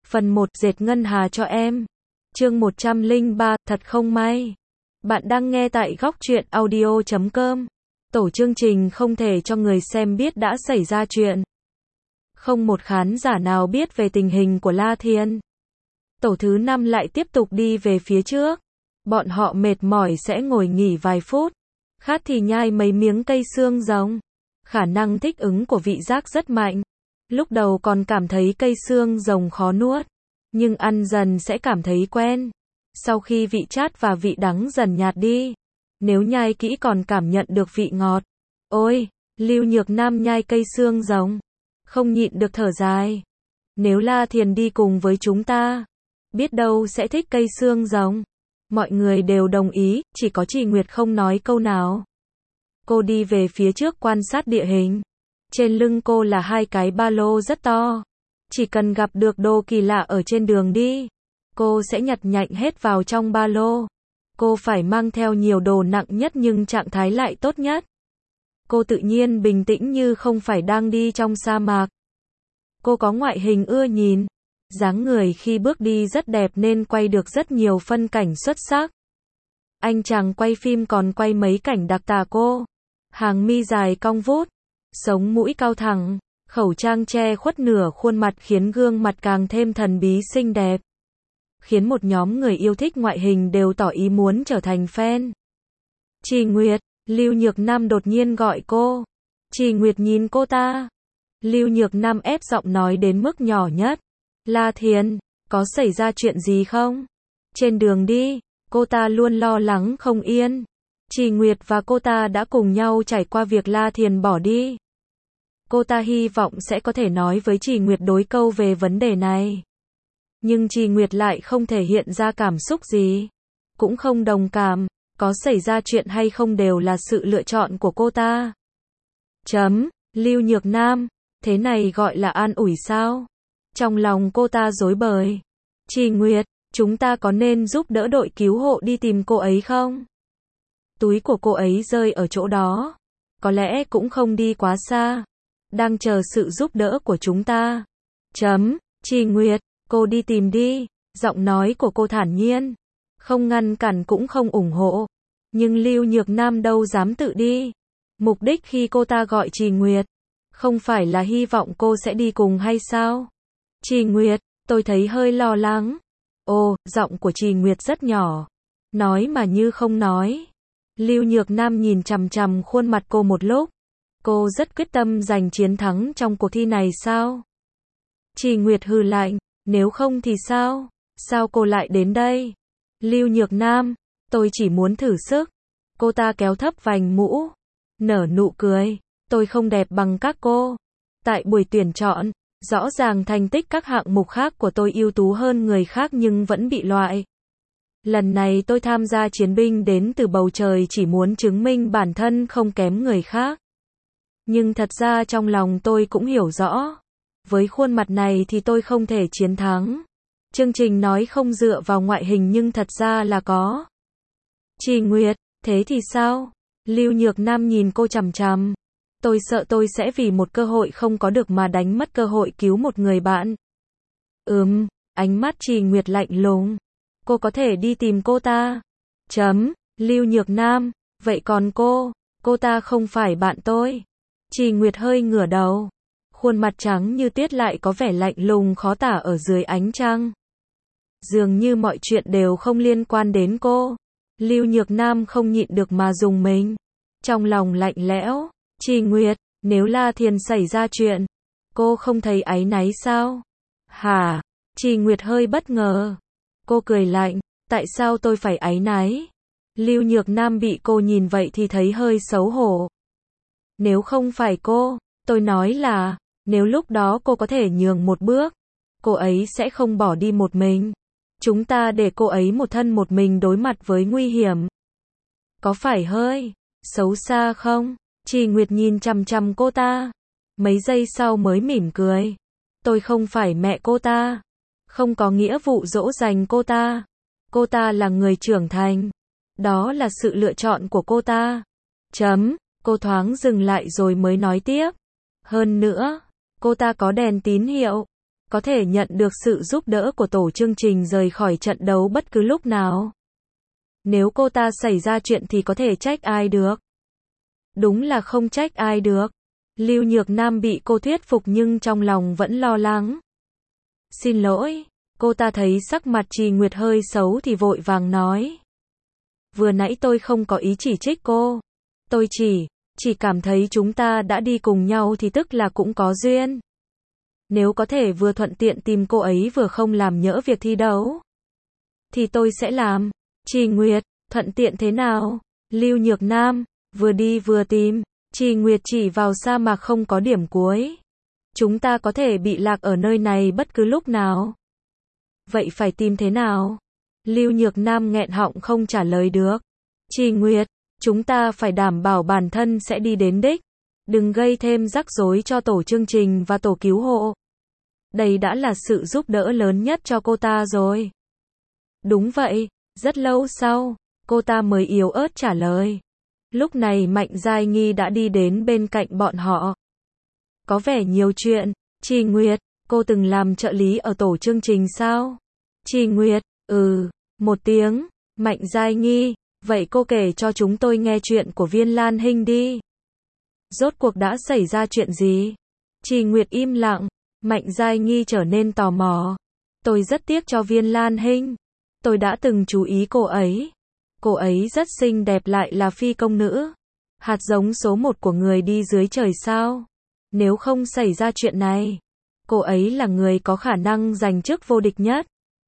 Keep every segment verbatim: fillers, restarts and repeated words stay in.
Phần một, dệt ngân hà cho em. Chương một trăm lẻ ba, thật không may. Bạn đang nghe tại góc truyện audio chấm com. Tổ chương trình không thể cho người xem biết đã xảy ra chuyện. Không một khán giả nào biết về tình hình của La Thiên. Tổ thứ năm lại tiếp tục đi về phía trước. Bọn họ mệt mỏi sẽ ngồi nghỉ vài phút. Khát thì nhai mấy miếng cây xương rồng. Khả năng thích ứng của vị giác rất mạnh. Lúc đầu còn cảm thấy cây xương rồng khó nuốt, nhưng ăn dần sẽ cảm thấy quen. Sau khi vị chát và vị đắng dần nhạt đi, nếu nhai kỹ còn cảm nhận được vị ngọt. Ôi, Lưu Nhược Nam nhai cây xương rồng, không nhịn được thở dài. Nếu La Thiền đi cùng với chúng ta, biết đâu sẽ thích cây xương rồng. Mọi người đều đồng ý, chỉ có Trì Nguyệt không nói câu nào. Cô đi về phía trước quan sát địa hình. Trên lưng cô là hai cái ba lô rất to. Chỉ cần gặp được đồ kỳ lạ ở trên đường đi, cô sẽ nhặt nhạnh hết vào trong ba lô. Cô phải mang theo nhiều đồ nặng nhất nhưng trạng thái lại tốt nhất. Cô tự nhiên bình tĩnh như không phải đang đi trong sa mạc. Cô có ngoại hình ưa nhìn. Dáng người khi bước đi rất đẹp nên quay được rất nhiều phân cảnh xuất sắc. Anh chàng quay phim còn quay mấy cảnh đặc tả cô. Hàng mi dài cong vút, sống mũi cao thẳng, khẩu trang che khuất nửa khuôn mặt khiến gương mặt càng thêm thần bí xinh đẹp. Khiến một nhóm người yêu thích ngoại hình đều tỏ ý muốn trở thành fan. Trì Nguyệt, Lưu Nhược Nam đột nhiên gọi cô. Trì Nguyệt nhìn cô ta. Lưu Nhược Nam ép giọng nói đến mức nhỏ nhất. La Thiền, có xảy ra chuyện gì không? Trên đường đi, cô ta luôn lo lắng không yên. Trì Nguyệt và cô ta đã cùng nhau trải qua việc La Thiền bỏ đi. Cô ta hy vọng sẽ có thể nói với Trì Nguyệt đối câu về vấn đề này. Nhưng Trì Nguyệt lại không thể hiện ra cảm xúc gì. Cũng không đồng cảm, có xảy ra chuyện hay không đều là sự lựa chọn của cô ta. Chấm, Lưu Nhược Nam, thế này gọi là an ủi sao? Trong lòng cô ta rối bời. Trì Nguyệt, chúng ta có nên giúp đỡ đội cứu hộ đi tìm cô ấy không? Túi của cô ấy rơi ở chỗ đó. Có lẽ cũng không đi quá xa. Đang chờ sự giúp đỡ của chúng ta. Chấm, Trì Nguyệt, cô đi tìm đi. Giọng nói của cô thản nhiên. Không ngăn cản cũng không ủng hộ. Nhưng Lưu Nhược Nam đâu dám tự đi. Mục đích khi cô ta gọi Trì Nguyệt, không phải là hy vọng cô sẽ đi cùng hay sao? Trì Nguyệt, tôi thấy hơi lo lắng. Ồ, giọng của Trì Nguyệt rất nhỏ. Nói mà như không nói. Lưu Nhược Nam nhìn chằm chằm khuôn mặt cô một lúc. Cô rất quyết tâm giành chiến thắng trong cuộc thi này sao? Trì Nguyệt hừ lạnh, nếu không thì sao? Sao cô lại đến đây? Lưu Nhược Nam, tôi chỉ muốn thử sức. Cô ta kéo thấp vành mũ, nở nụ cười. Tôi không đẹp bằng các cô. Tại buổi tuyển chọn, rõ ràng thành tích các hạng mục khác của tôi ưu tú hơn người khác nhưng vẫn bị loại. Lần này tôi tham gia chiến binh đến từ bầu trời chỉ muốn chứng minh bản thân không kém người khác. Nhưng thật ra trong lòng tôi cũng hiểu rõ. Với khuôn mặt này thì tôi không thể chiến thắng. Chương trình nói không dựa vào ngoại hình nhưng thật ra là có. Trì Nguyệt, thế thì sao? Lưu Nhược Nam nhìn cô chằm chằm. Tôi sợ tôi sẽ vì một cơ hội không có được mà đánh mất cơ hội cứu một người bạn. Ừm, ánh mắt Trì Nguyệt lạnh lùng. Cô có thể đi tìm cô ta. Chấm, Lưu Nhược Nam, vậy còn cô, cô ta không phải bạn tôi. Trì Nguyệt hơi ngửa đầu. Khuôn mặt trắng như tuyết lại có vẻ lạnh lùng khó tả ở dưới ánh trăng. Dường như mọi chuyện đều không liên quan đến cô. Lưu Nhược Nam không nhịn được mà rùng mình. Trong lòng lạnh lẽo. Trì Nguyệt, nếu La Thiền xảy ra chuyện, cô không thấy áy náy sao? Hả? Trì Nguyệt hơi bất ngờ. Cô cười lạnh, tại sao tôi phải áy náy? Lưu Nhược Nam bị cô nhìn vậy thì thấy hơi xấu hổ. Nếu không phải cô, tôi nói là, nếu lúc đó cô có thể nhường một bước, cô ấy sẽ không bỏ đi một mình. Chúng ta để cô ấy một thân một mình đối mặt với nguy hiểm. Có phải hơi xấu xa không? Trì Nguyệt nhìn chằm chằm cô ta. Mấy giây sau mới mỉm cười. Tôi không phải mẹ cô ta. Không có nghĩa vụ dỗ dành cô ta. Cô ta là người trưởng thành. Đó là sự lựa chọn của cô ta. Chấm, cô thoáng dừng lại rồi mới nói tiếp. Hơn nữa, cô ta có đèn tín hiệu. có thể nhận được sự giúp đỡ của tổ chương trình rời khỏi trận đấu bất cứ lúc nào. Nếu cô ta xảy ra chuyện thì có thể trách ai được? Đúng là không trách ai được. Lưu Nhược Nam bị cô thuyết phục nhưng trong lòng vẫn lo lắng. Xin lỗi, cô ta thấy sắc mặt Trì Nguyệt hơi xấu thì vội vàng nói. Vừa nãy tôi không có ý chỉ trích cô. Tôi chỉ, chỉ cảm thấy chúng ta đã đi cùng nhau thì tức là cũng có duyên. Nếu có thể vừa thuận tiện tìm cô ấy vừa không làm nhỡ việc thi đấu, thì tôi sẽ làm. Trì Nguyệt, thuận tiện thế nào? Lưu Nhược Nam, vừa đi vừa tìm. Trì Nguyệt chỉ vào sa mạc không có điểm cuối. Chúng ta có thể bị lạc ở nơi này bất cứ lúc nào. Vậy phải tìm thế nào? Lưu Nhược Nam nghẹn họng không trả lời được. Trì Nguyệt, chúng ta phải đảm bảo bản thân sẽ đi đến đích. Đừng gây thêm rắc rối cho tổ chương trình và tổ cứu hộ. Đây đã là sự giúp đỡ lớn nhất cho cô ta rồi. Đúng vậy, rất lâu sau, cô ta mới yếu ớt trả lời. Lúc này Mạnh Giai Nghi đã đi đến bên cạnh bọn họ. Có vẻ nhiều chuyện. Trì Nguyệt, cô từng làm trợ lý ở tổ chương trình sao? Trì Nguyệt, ừ, một tiếng. Mạnh Giai Nghi, vậy cô kể cho chúng tôi nghe chuyện của Viên Lan Hinh đi. Rốt cuộc đã xảy ra chuyện gì? Trì Nguyệt im lặng. Mạnh Giai Nghi trở nên tò mò. Tôi rất tiếc cho Viên Lan Hinh. Tôi đã từng chú ý cô ấy. Cô ấy rất xinh đẹp lại là phi công nữ. Hạt giống số một của người đi dưới trời sao. Nếu không xảy ra chuyện này, cô ấy là người có khả năng giành chức vô địch nhất.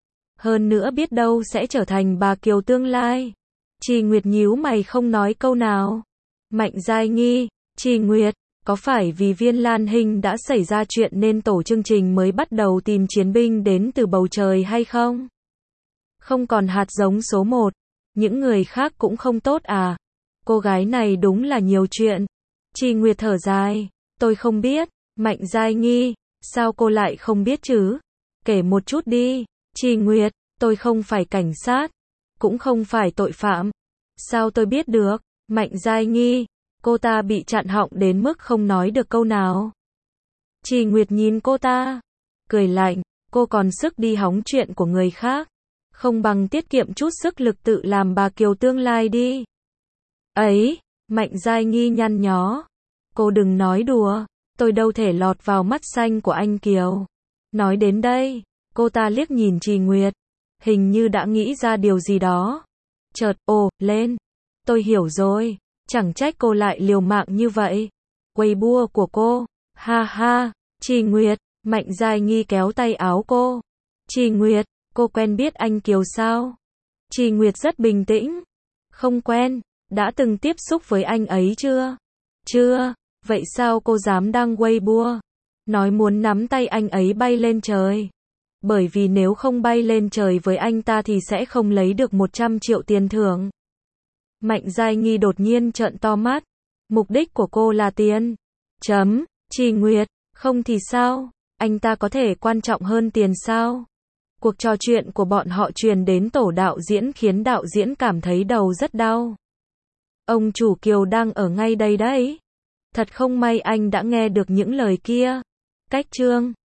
Hơn nữa biết đâu sẽ trở thành bà Kiều tương lai. Trì Nguyệt nhíu mày không nói câu nào. Mạnh Giai Nghi, Trì Nguyệt, có phải vì Viên Lan Hinh đã xảy ra chuyện nên tổ chương trình mới bắt đầu tìm chiến binh đến từ bầu trời hay không? Không còn hạt giống số một, những người khác cũng không tốt à? Cô gái này đúng là nhiều chuyện. Trì Nguyệt thở dài, tôi không biết. Mạnh Giai Nghi, sao cô lại không biết chứ? Kể một chút đi. Trì Nguyệt, tôi không phải cảnh sát, cũng không phải tội phạm. Sao tôi biết được? Mạnh Giai Nghi, cô ta bị chặn họng đến mức không nói được câu nào. Trì Nguyệt nhìn cô ta, cười lạnh, cô còn sức đi hóng chuyện của người khác. Không bằng tiết kiệm chút sức lực tự làm bà Kiều tương lai đi. Ấy, Mạnh Giai Nghi nhăn nhó. Cô đừng nói đùa, tôi đâu thể lọt vào mắt xanh của anh Kiều. Nói đến đây, cô ta liếc nhìn Trì Nguyệt, hình như đã nghĩ ra điều gì đó. Chợt, ồ, lên. Tôi hiểu rồi, chẳng trách cô lại liều mạng như vậy. Weibo của cô, ha ha. Trì Nguyệt, Mạnh Giai Nghi kéo tay áo cô. Trì Nguyệt, cô quen biết anh Kiều sao? Trì Nguyệt rất bình tĩnh. Không quen, đã từng tiếp xúc với anh ấy chưa? Chưa, vậy sao cô dám đăng Weibo? Nói muốn nắm tay anh ấy bay lên trời. Bởi vì nếu không bay lên trời với anh ta thì sẽ không lấy được một trăm triệu tiền thưởng. Mạnh Giai Nghi đột nhiên trợn to mắt. Mục đích của cô là tiền. Chấm, Trì Nguyệt, không thì sao? Anh ta có thể quan trọng hơn tiền sao? Cuộc trò chuyện của bọn họ truyền đến tổ đạo diễn khiến đạo diễn cảm thấy đầu rất đau. Ông chủ Kiều đang ở ngay đây đấy. Thật không may anh đã nghe được những lời kia. Cách chương